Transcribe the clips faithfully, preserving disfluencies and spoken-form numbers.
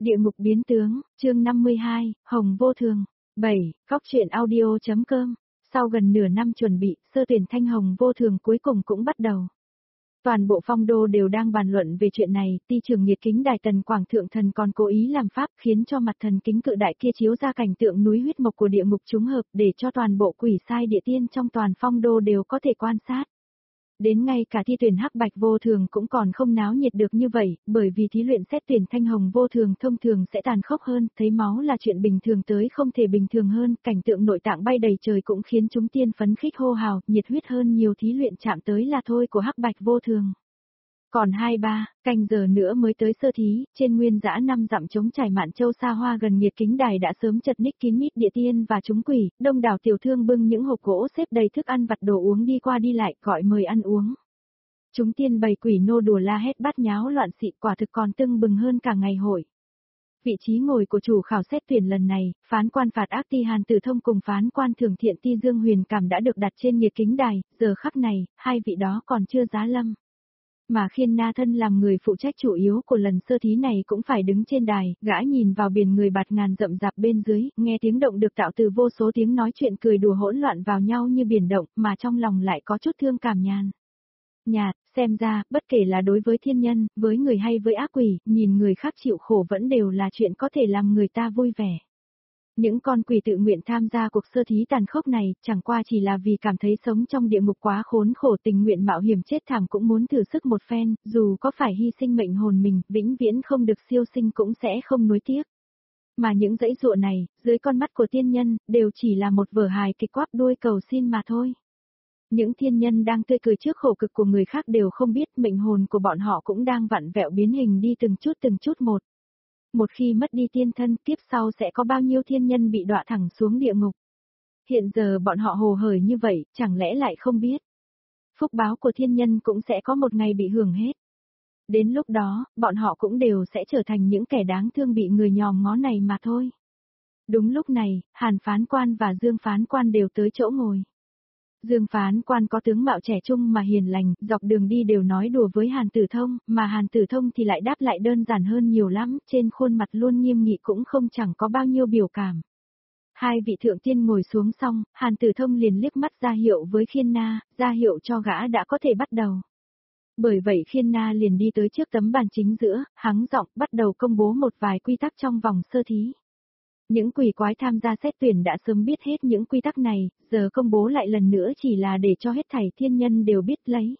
Địa ngục biến tướng, chương năm mươi hai, Hồng vô thường. bảy. Cóc truyện audio.com. Sau gần nửa năm chuẩn bị, sơ tuyển thanh Hồng vô thường cuối cùng cũng bắt đầu. Toàn bộ phong đô đều đang bàn luận về chuyện này, ti trường nhiệt kính đài Tần Quảng Thượng Thần còn cố ý làm pháp khiến cho mặt thần kính cự đại kia chiếu ra cảnh tượng núi huyết mộc của địa ngục trúng hợp để cho toàn bộ quỷ sai địa tiên trong toàn phong đô đều có thể quan sát. Đến ngay cả thi tuyển hắc bạch vô thường cũng còn không náo nhiệt được như vậy, bởi vì thí luyện xét tuyển thanh hồng vô thường thông thường sẽ tàn khốc hơn, thấy máu là chuyện bình thường tới không thể bình thường hơn, cảnh tượng nội tạng bay đầy trời cũng khiến chúng tiên phấn khích hô hào, nhiệt huyết hơn nhiều thí luyện chạm tới là thôi của hắc bạch vô thường. Còn hai ba canh giờ nữa mới tới sơ thí, trên nguyên dã năm dặm trống trải Mạn Châu xa hoa gần nhiệt kính đài đã sớm chật ních kín mít địa tiên và chúng quỷ, đông đảo tiểu thương bưng những hộp gỗ xếp đầy thức ăn vặt đồ uống đi qua đi lại, gọi mời ăn uống. Chúng tiên bày quỷ nô đùa la hét bát nháo loạn xị, quả thực còn tưng bừng hơn cả ngày hội. Vị trí ngồi của chủ khảo xét tuyển lần này, phán quan phạt ác ti Hàn Tử Thông cùng phán quan thưởng thiện ti Dương Huyền Cảm đã được đặt trên nhiệt kính đài, giờ khắc này, hai vị đó còn chưa giá lâm. Mà Khiên Na thân làm người phụ trách chủ yếu của lần sơ thí này cũng phải đứng trên đài, gã nhìn vào biển người bạt ngàn rậm rạp bên dưới, nghe tiếng động được tạo từ vô số tiếng nói chuyện cười đùa hỗn loạn vào nhau như biển động, mà trong lòng lại có chút thương cảm nhàn. Nhạt, xem ra, bất kể là đối với thiên nhân, với người hay với ác quỷ, nhìn người khác chịu khổ vẫn đều là chuyện có thể làm người ta vui vẻ. Những con quỷ tự nguyện tham gia cuộc sơ thí tàn khốc này, chẳng qua chỉ là vì cảm thấy sống trong địa ngục quá khốn khổ, tình nguyện mạo hiểm chết thảm cũng muốn thử sức một phen, dù có phải hy sinh mệnh hồn mình, vĩnh viễn không được siêu sinh cũng sẽ không nuối tiếc. Mà những dãy dụa này, dưới con mắt của tiên nhân, đều chỉ là một vở hài kịch quắp đuôi cầu xin mà thôi. Những thiên nhân đang tươi cười trước khổ cực của người khác đều không biết mệnh hồn của bọn họ cũng đang vặn vẹo biến hình đi từng chút từng chút một. Một khi mất đi tiên thân, kiếp sau sẽ có bao nhiêu thiên nhân bị đọa thẳng xuống địa ngục. Hiện giờ bọn họ hồ hởi như vậy, chẳng lẽ lại không biết. Phúc báo của thiên nhân cũng sẽ có một ngày bị hưởng hết. Đến lúc đó, bọn họ cũng đều sẽ trở thành những kẻ đáng thương bị người nhòm ngó này mà thôi. Đúng lúc này, Hàn phán quan và Dương phán quan đều tới chỗ ngồi. Dương phán quan có tướng mạo trẻ trung mà hiền lành, dọc đường đi đều nói đùa với Hàn Tử Thông, mà Hàn Tử Thông thì lại đáp lại đơn giản hơn nhiều lắm, trên khuôn mặt luôn nghiêm nghị cũng không chẳng có bao nhiêu biểu cảm. Hai vị thượng tiên ngồi xuống xong, Hàn Tử Thông liền liếc mắt ra hiệu với Khiên Na, ra hiệu cho gã đã có thể bắt đầu. Bởi vậy Khiên Na liền đi tới trước tấm bàn chính giữa, hắng giọng bắt đầu công bố một vài quy tắc trong vòng sơ thí. Những quỷ quái tham gia xét tuyển đã sớm biết hết những quy tắc này, giờ công bố lại lần nữa chỉ là để cho hết thảy thiên nhân đều biết lấy.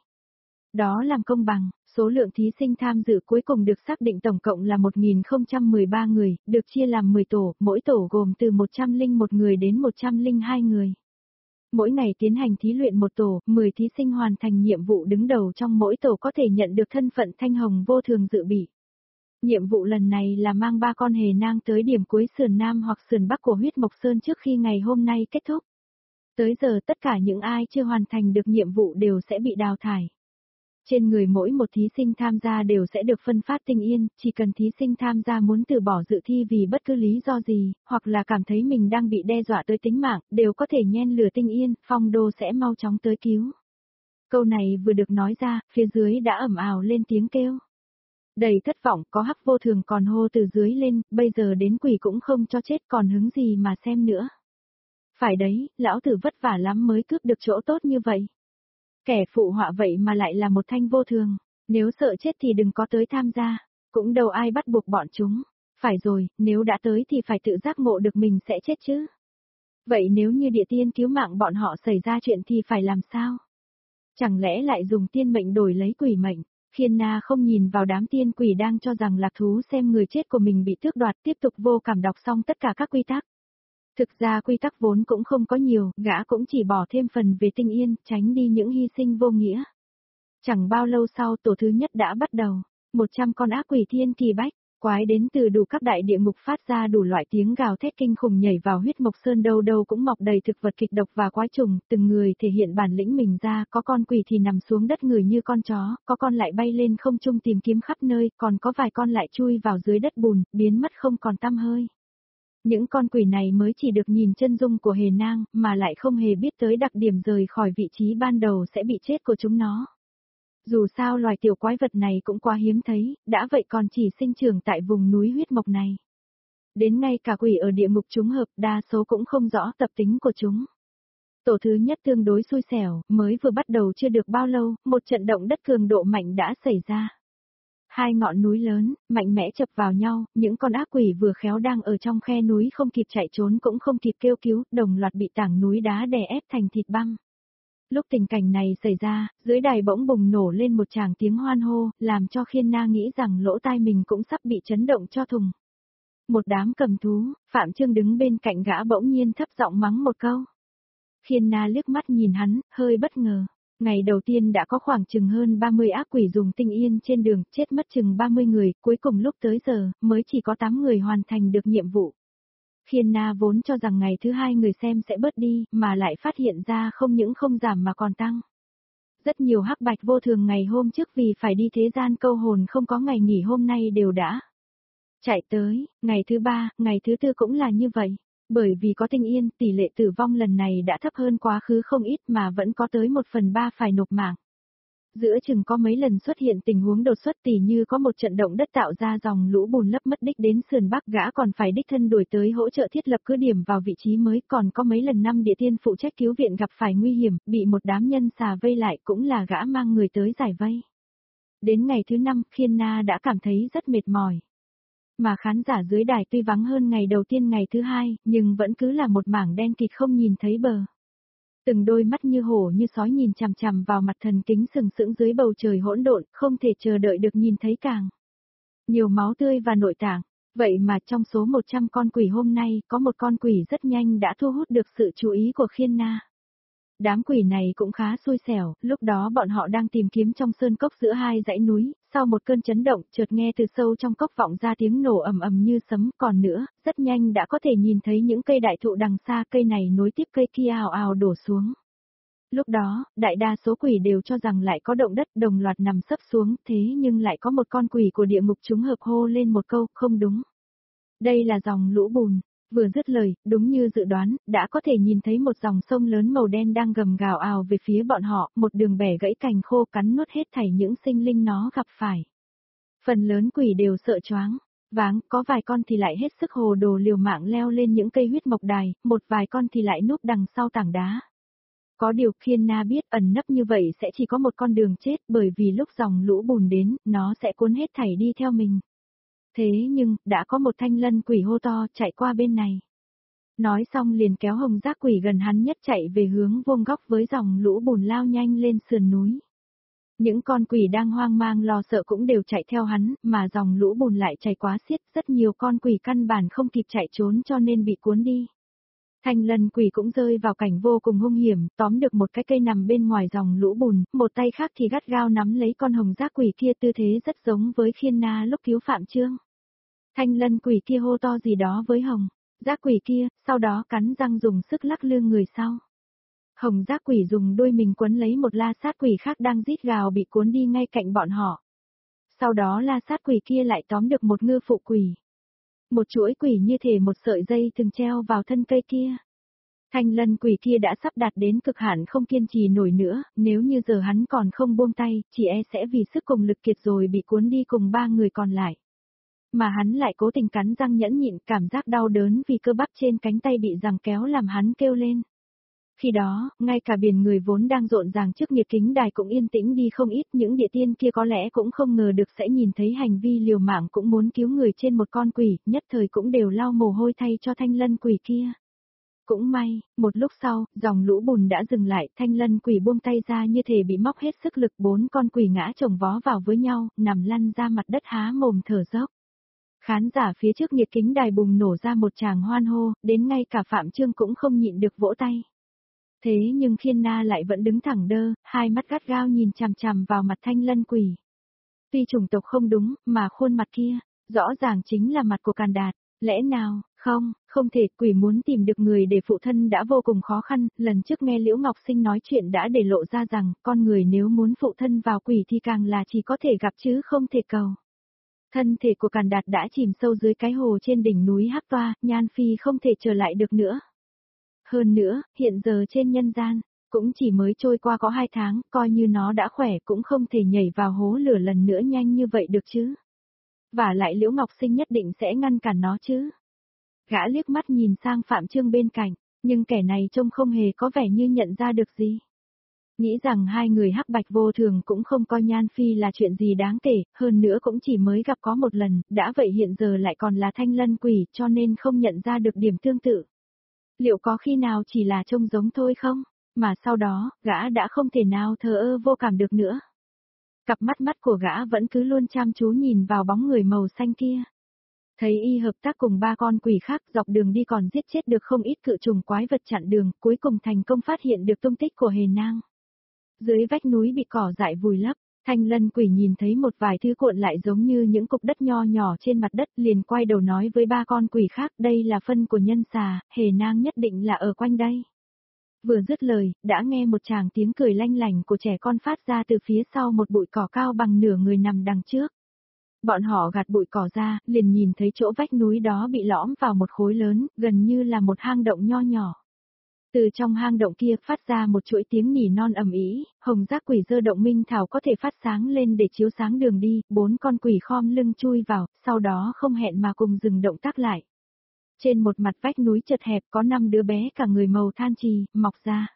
Đó làm công bằng, số lượng thí sinh tham dự cuối cùng được xác định tổng cộng là một nghìn không trăm mười ba người, được chia làm mười tổ, mỗi tổ gồm từ một trăm lẻ một người đến một trăm lẻ hai người. Mỗi ngày tiến hành thí luyện một tổ, mười thí sinh hoàn thành nhiệm vụ đứng đầu trong mỗi tổ có thể nhận được thân phận thanh hồng vô thường dự bị. Nhiệm vụ lần này là mang ba con hề nang tới điểm cuối sườn Nam hoặc sườn Bắc của huyết mộc sơn trước khi ngày hôm nay kết thúc. Tới giờ tất cả những ai chưa hoàn thành được nhiệm vụ đều sẽ bị đào thải. Trên người mỗi một thí sinh tham gia đều sẽ được phân phát tinh yên, chỉ cần thí sinh tham gia muốn từ bỏ dự thi vì bất cứ lý do gì, hoặc là cảm thấy mình đang bị đe dọa tới tính mạng, đều có thể nhen lửa tinh yên, phong đô sẽ mau chóng tới cứu. Câu này vừa được nói ra, phía dưới đã ầm ào lên tiếng kêu. Đầy thất vọng, có hắc vô thường còn hô từ dưới lên, bây giờ đến quỷ cũng không cho chết còn hứng gì mà xem nữa. Phải đấy, lão tử vất vả lắm mới cướp được chỗ tốt như vậy. Kẻ phụ họa vậy mà lại là một thanh vô thường, nếu sợ chết thì đừng có tới tham gia, cũng đâu ai bắt buộc bọn chúng. Phải rồi, nếu đã tới thì phải tự giác ngộ được mình sẽ chết chứ. Vậy nếu như địa tiên cứu mạng bọn họ xảy ra chuyện thì phải làm sao? Chẳng lẽ lại dùng tiên mệnh đổi lấy quỷ mệnh? Khiên Na không nhìn vào đám tiên quỷ đang cho rằng lạc thú xem người chết của mình bị tước đoạt, tiếp tục vô cảm đọc xong tất cả các quy tắc. Thực ra quy tắc vốn cũng không có nhiều, gã cũng chỉ bỏ thêm phần về tinh yên, tránh đi những hy sinh vô nghĩa. Chẳng bao lâu sau tổ thứ nhất đã bắt đầu, một trăm con ác quỷ thiên kỳ bách, quái đến từ đủ các đại địa ngục phát ra đủ loại tiếng gào thét kinh khủng nhảy vào huyết mộc sơn, đâu đâu cũng mọc đầy thực vật kịch độc và quái trùng, từng người thể hiện bản lĩnh mình ra, có con quỷ thì nằm xuống đất người như con chó, có con lại bay lên không trung tìm kiếm khắp nơi, còn có vài con lại chui vào dưới đất bùn, biến mất không còn tăm hơi. Những con quỷ này mới chỉ được nhìn chân dung của hề nang, mà lại không hề biết tới đặc điểm rời khỏi vị trí ban đầu sẽ bị chết của chúng nó. Dù sao loài tiểu quái vật này cũng quá hiếm thấy, đã vậy còn chỉ sinh trưởng tại vùng núi huyết mộc này. Đến ngay cả quỷ ở địa ngục chúng hợp đa số cũng không rõ tập tính của chúng. Tổ thứ nhất tương đối xui xẻo, mới vừa bắt đầu chưa được bao lâu, một trận động đất cường độ mạnh đã xảy ra. Hai ngọn núi lớn, mạnh mẽ chập vào nhau, những con ác quỷ vừa khéo đang ở trong khe núi không kịp chạy trốn cũng không kịp kêu cứu, đồng loạt bị tảng núi đá đè ép thành thịt băm. Lúc tình cảnh này xảy ra, dưới đài bỗng bùng nổ lên một tràng tiếng hoan hô, làm cho Khiên Na nghĩ rằng lỗ tai mình cũng sắp bị chấn động cho thùng. Một đám cầm thú, Phạm Trương đứng bên cạnh gã bỗng nhiên thấp giọng mắng một câu. Khiên Na liếc mắt nhìn hắn, hơi bất ngờ. Ngày đầu tiên đã có khoảng chừng hơn ba mươi ác quỷ dùng tinh yên trên đường, chết mất chừng ba mươi người, cuối cùng lúc tới giờ, mới chỉ có tám người hoàn thành được nhiệm vụ. Khiên Na vốn cho rằng ngày thứ hai người xem sẽ bớt đi, mà lại phát hiện ra không những không giảm mà còn tăng. Rất nhiều hắc bạch vô thường ngày hôm trước vì phải đi thế gian câu hồn không có ngày nghỉ hôm nay đều đã chạy tới, ngày thứ ba, ngày thứ tư cũng là như vậy. Bởi vì có tinh yên, tỷ lệ tử vong lần này đã thấp hơn quá khứ không ít mà vẫn có tới một phần ba phải nộp mạng. Giữa chừng có mấy lần xuất hiện tình huống đột xuất tỉ như có một trận động đất tạo ra dòng lũ bùn lấp mất đích đến sườn Bắc gã còn phải đích thân đuổi tới hỗ trợ thiết lập cứ điểm vào vị trí mới, còn có mấy lần năm địa tiên phụ trách cứu viện gặp phải nguy hiểm, bị một đám nhân xà vây lại cũng là gã mang người tới giải vây. Đến ngày thứ năm, Khiên Na đã cảm thấy rất mệt mỏi. Mà khán giả dưới đài tuy vắng hơn ngày đầu tiên ngày thứ hai, nhưng vẫn cứ là một mảng đen kịt không nhìn thấy bờ. Từng đôi mắt như hổ như sói nhìn chằm chằm vào mặt thần kính sừng sững dưới bầu trời hỗn độn, không thể chờ đợi được nhìn thấy càng nhiều máu tươi và nội tạng. Vậy mà trong số một trăm con quỷ hôm nay, có một con quỷ rất nhanh đã thu hút được sự chú ý của Khiên Na. Đám quỷ này cũng khá xui xẻo, lúc đó bọn họ đang tìm kiếm trong sơn cốc giữa hai dãy núi, sau một cơn chấn động, chợt nghe từ sâu trong cốc vọng ra tiếng nổ ầm ầm như sấm, còn nữa, rất nhanh đã có thể nhìn thấy những cây đại thụ đằng xa, cây này nối tiếp cây kia ào ào đổ xuống. Lúc đó, đại đa số quỷ đều cho rằng lại có động đất, đồng loạt nằm sấp xuống, thế nhưng lại có một con quỷ của địa ngục chúng hợp hô lên một câu, không đúng. Đây là dòng lũ bùn. Vừa dứt lời, đúng như dự đoán, đã có thể nhìn thấy một dòng sông lớn màu đen đang gầm gào ào về phía bọn họ, một đường bẻ gãy cành khô cắn nuốt hết thảy những sinh linh nó gặp phải. Phần lớn quỷ đều sợ choáng, váng, có vài con thì lại hết sức hồ đồ liều mạng leo lên những cây huyết mộc đài, một vài con thì lại núp đằng sau tảng đá. Có điều Khiên Na biết ẩn nấp như vậy sẽ chỉ có một con đường chết, bởi vì lúc dòng lũ bùn đến, nó sẽ cuốn hết thảy đi theo mình. Thế nhưng, đã có một thanh lân quỷ hô to chạy qua bên này. Nói xong liền kéo hồng giác quỷ gần hắn nhất chạy về hướng vuông góc với dòng lũ bùn lao nhanh lên sườn núi. Những con quỷ đang hoang mang lo sợ cũng đều chạy theo hắn, mà dòng lũ bùn lại chảy quá xiết, rất nhiều con quỷ căn bản không kịp chạy trốn cho nên bị cuốn đi. Thanh lân quỷ cũng rơi vào cảnh vô cùng hung hiểm, tóm được một cái cây nằm bên ngoài dòng lũ bùn, một tay khác thì gắt gao nắm lấy con hồng giác quỷ kia, tư thế rất giống với Khiên Na lúc cứu Phạm Trương. Thanh lân quỷ kia hô to gì đó với hồng giác quỷ kia, sau đó cắn răng dùng sức lắc lư người sau. Hồng giác quỷ dùng đuôi mình quấn lấy một la sát quỷ khác đang rít gào bị cuốn đi ngay cạnh bọn họ. Sau đó la sát quỷ kia lại tóm được một ngư phụ quỷ. Một chuỗi quỷ như thể một sợi dây từng treo vào thân cây kia. Thanh lân quỷ kia đã sắp đạt đến cực hạn không kiên trì nổi nữa, nếu như giờ hắn còn không buông tay, chỉ e sẽ vì sức cùng lực kiệt rồi bị cuốn đi cùng ba người còn lại. Mà hắn lại cố tình cắn răng nhẫn nhịn, cảm giác đau đớn vì cơ bắp trên cánh tay bị giằng kéo làm hắn kêu lên. Khi đó, ngay cả biển người vốn đang rộn ràng trước nhiệt kính đài cũng yên tĩnh đi không ít, những địa tiên kia có lẽ cũng không ngờ được sẽ nhìn thấy hành vi liều mạng cũng muốn cứu người trên một con quỷ, nhất thời cũng đều lau mồ hôi thay cho thanh lân quỷ kia. Cũng may, một lúc sau, dòng lũ bùn đã dừng lại, thanh lân quỷ buông tay ra như thể bị móc hết sức lực, bốn con quỷ ngã chồng vó vào với nhau, nằm lăn ra mặt đất há mồm thở dốc. Khán giả phía trước nhiệt kính đài bùng nổ ra một tràng hoan hô, đến ngay cả Phạm Trương cũng không nhịn được vỗ tay. Thế nhưng Khiên Na lại vẫn đứng thẳng đơ, hai mắt gắt gao nhìn chằm chằm vào mặt thanh lân quỷ. Tuy chủng tộc không đúng, mà khuôn mặt kia, rõ ràng chính là mặt của Càn Đạt. Lẽ nào, không, không thể, quỷ muốn tìm được người để phụ thân đã vô cùng khó khăn, lần trước nghe Liễu Ngọc Sinh nói chuyện đã để lộ ra rằng, con người nếu muốn phụ thân vào quỷ thì càng là chỉ có thể gặp chứ không thể cầu. Thân thể của Càn Đạt đã chìm sâu dưới cái hồ trên đỉnh núi Hắc Toa, Nhan Phi không thể trở lại được nữa. Hơn nữa, hiện giờ trên nhân gian, Cũng chỉ mới trôi qua có hai tháng, coi như nó đã khỏe cũng không thể nhảy vào hố lửa lần nữa nhanh như vậy được chứ. Và lại Liễu Ngọc Sinh nhất định sẽ ngăn cản nó chứ. Gã liếc mắt nhìn sang Phạm Trương bên cạnh, nhưng kẻ này trông không hề có vẻ như nhận ra được gì. Nghĩ rằng hai người hắc bạch vô thường cũng không coi Nhan Phi là chuyện gì đáng kể, hơn nữa cũng chỉ mới gặp có một lần, đã vậy hiện giờ lại còn là Thanh Lân Quỷ cho nên không nhận ra được điểm tương tự. Liệu có khi nào chỉ là trông giống thôi không? Mà sau đó, gã đã không thể nào thờ ơ vô cảm được nữa. Cặp mắt mắt của gã vẫn cứ luôn chăm chú nhìn vào bóng người màu xanh kia. Thấy y hợp tác cùng ba con quỷ khác dọc đường đi còn giết chết được không ít cự trùng quái vật chặn đường, cuối cùng thành công phát hiện được tung tích của hề nang. Dưới vách núi bị cỏ dại vùi lấp, Thanh Lân Quỷ nhìn thấy một vài thứ cuộn lại giống như những cục đất nho nhỏ trên mặt đất, liền quay đầu nói với ba con quỷ khác, đây là phân của nhân xà, hề nang nhất định là ở quanh đây. Vừa dứt lời, đã nghe một tràng tiếng cười lanh lảnh của trẻ con phát ra từ phía sau một bụi cỏ cao bằng nửa người nằm đằng trước. Bọn họ gạt bụi cỏ ra, liền nhìn thấy chỗ vách núi đó bị lõm vào một khối lớn, gần như là một hang động nho nhỏ. Từ trong hang động kia phát ra một chuỗi tiếng nỉ non ầm ĩ, hồng giác quỷ dơ động minh thảo có thể phát sáng lên để chiếu sáng đường đi, bốn con quỷ khom lưng chui vào, sau đó không hẹn mà cùng dừng động tác lại. Trên một mặt vách núi chật hẹp có năm đứa bé cả người màu than trì, mọc ra.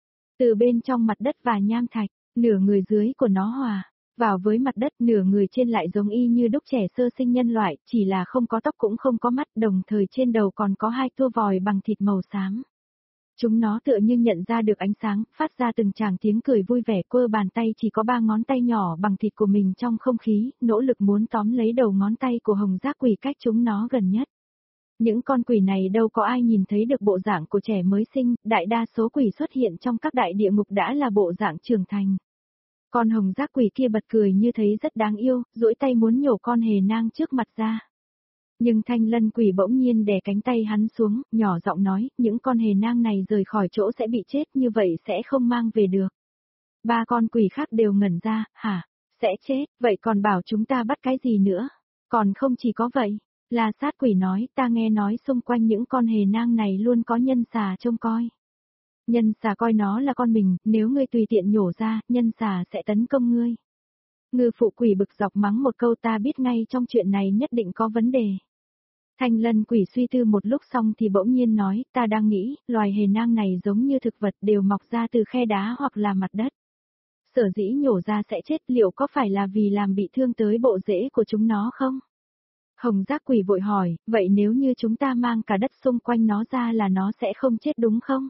Từ bên trong mặt đất và nham thạch, nửa người dưới của nó hòa vào với mặt đất, nửa người trên lại giống y như đúc trẻ sơ sinh nhân loại, chỉ là không có tóc cũng không có mắt, đồng thời trên đầu còn có hai tua vòi bằng thịt màu xám. Chúng nó tựa như nhận ra được ánh sáng, phát ra từng tràng tiếng cười vui vẻ, quơ bàn tay chỉ có ba ngón tay nhỏ bằng thịt của mình trong không khí, nỗ lực muốn tóm lấy đầu ngón tay của hồng giác quỷ cách chúng nó gần nhất. Những con quỷ này đâu có ai nhìn thấy được bộ dạng của trẻ mới sinh, đại đa số quỷ xuất hiện trong các đại địa ngục đã là bộ dạng trưởng thành. Con hồng giác quỷ kia bật cười như thấy rất đáng yêu, duỗi tay muốn nhổ con hề nang trước mặt ra. Nhưng Thanh Lân Quỷ bỗng nhiên đè cánh tay hắn xuống, nhỏ giọng nói, những con hề nang này rời khỏi chỗ sẽ bị chết, như vậy sẽ không mang về được. Ba con quỷ khác đều ngẩn ra, hả, sẽ chết, vậy còn bảo chúng ta bắt cái gì nữa? Còn không chỉ có vậy, La Sát Quỷ nói, ta nghe nói xung quanh những con hề nang này luôn có nhân xà trông coi. Nhân xà coi nó là con mình, nếu ngươi tùy tiện nhổ ra, nhân xà sẽ tấn công ngươi. Ngư phụ quỷ bực dọc mắng một câu, ta biết ngay trong chuyện này nhất định có vấn đề. Thanh Lân Quỷ suy tư một lúc xong thì bỗng nhiên nói, ta đang nghĩ, loài hề nang này giống như thực vật đều mọc ra từ khe đá hoặc là mặt đất. Sở dĩ nhổ ra sẽ chết, liệu có phải là vì làm bị thương tới bộ rễ của chúng nó không? Hồng giác quỷ vội hỏi, vậy nếu như chúng ta mang cả đất xung quanh nó ra là nó sẽ không chết đúng không?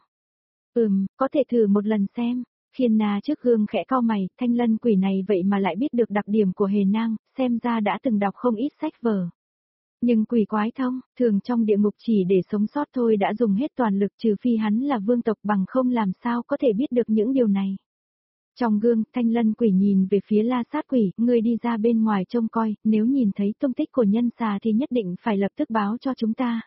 Ừm, có thể thử một lần xem. Khiên Na trước gương khẽ cau mày, Thanh Lân Quỷ này vậy mà lại biết được đặc điểm của hề nang, xem ra đã từng đọc không ít sách vở. Nhưng quỷ quái thông, thường trong địa ngục chỉ để sống sót thôi đã dùng hết toàn lực, trừ phi hắn là vương tộc, bằng không làm sao có thể biết được những điều này. Trong gương, Thanh Lân Quỷ nhìn về phía La Sát Quỷ, ngươi đi ra bên ngoài trông coi, nếu nhìn thấy tung tích của nhân xà thì nhất định phải lập tức báo cho chúng ta.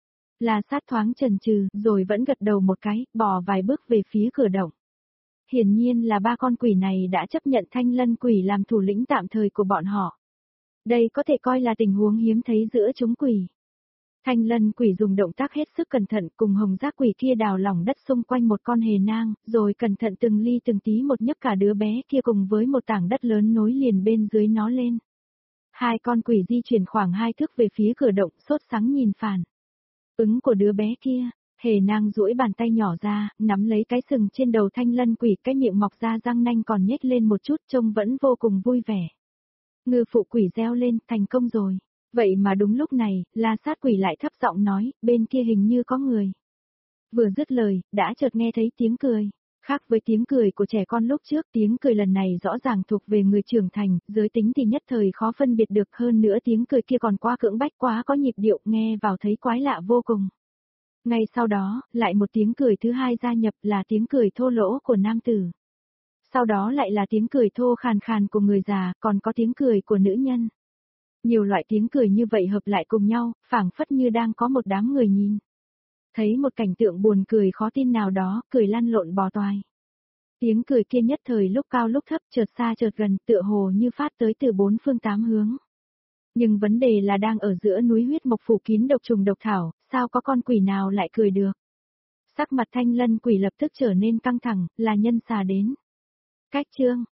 La Sát thoáng chần chừ, rồi vẫn gật đầu một cái, bỏ vài bước về phía cửa động. Hiển nhiên là ba con quỷ này đã chấp nhận Thanh Lân Quỷ làm thủ lĩnh tạm thời của bọn họ. Đây có thể coi là tình huống hiếm thấy giữa chúng quỷ. Thanh Lân Quỷ dùng động tác hết sức cẩn thận, cùng hồng giác quỷ kia đào lỏng đất xung quanh một con hề nang, rồi cẩn thận từng ly từng tí một nhấc cả đứa bé kia cùng với một tảng đất lớn nối liền bên dưới nó lên. Hai con quỷ di chuyển khoảng hai thước về phía cửa động, sốt sắng nhìn phản ứng của đứa bé kia. Hề nang duỗi bàn tay nhỏ ra, nắm lấy cái sừng trên đầu Thanh Lân Quỷ, cái miệng mọc ra răng nanh còn nhếch lên một chút, trông vẫn vô cùng vui vẻ. Ngư phụ quỷ reo lên, thành công rồi. Vậy mà đúng lúc này, La Sát Quỷ lại thấp giọng nói, bên kia hình như có người. Vừa dứt lời, đã chợt nghe thấy tiếng cười. Khác với tiếng cười của trẻ con lúc trước, tiếng cười lần này rõ ràng thuộc về người trưởng thành, giới tính thì nhất thời khó phân biệt được, hơn nữa tiếng cười kia còn quá cưỡng bách, quá có nhịp điệu, nghe vào thấy quái lạ vô cùng. Ngay sau đó, lại một tiếng cười thứ hai gia nhập, là tiếng cười thô lỗ của nam tử. Sau đó lại là tiếng cười thô khàn khàn của người già, còn có tiếng cười của nữ nhân. Nhiều loại tiếng cười như vậy hợp lại cùng nhau, phảng phất như đang có một đám người nhìn. Thấy một cảnh tượng buồn cười khó tin nào đó, cười lăn lộn bò toài. Tiếng cười kia nhất thời lúc cao lúc thấp, chợt xa chợt gần, tựa hồ như phát tới từ bốn phương tám hướng. Nhưng vấn đề là đang ở giữa núi huyết mộc phủ kín độc trùng độc thảo, sao có con quỷ nào lại cười được? Sắc mặt Thanh Lân Quỷ lập tức trở nên căng thẳng, là nhân xà đến. Cách chương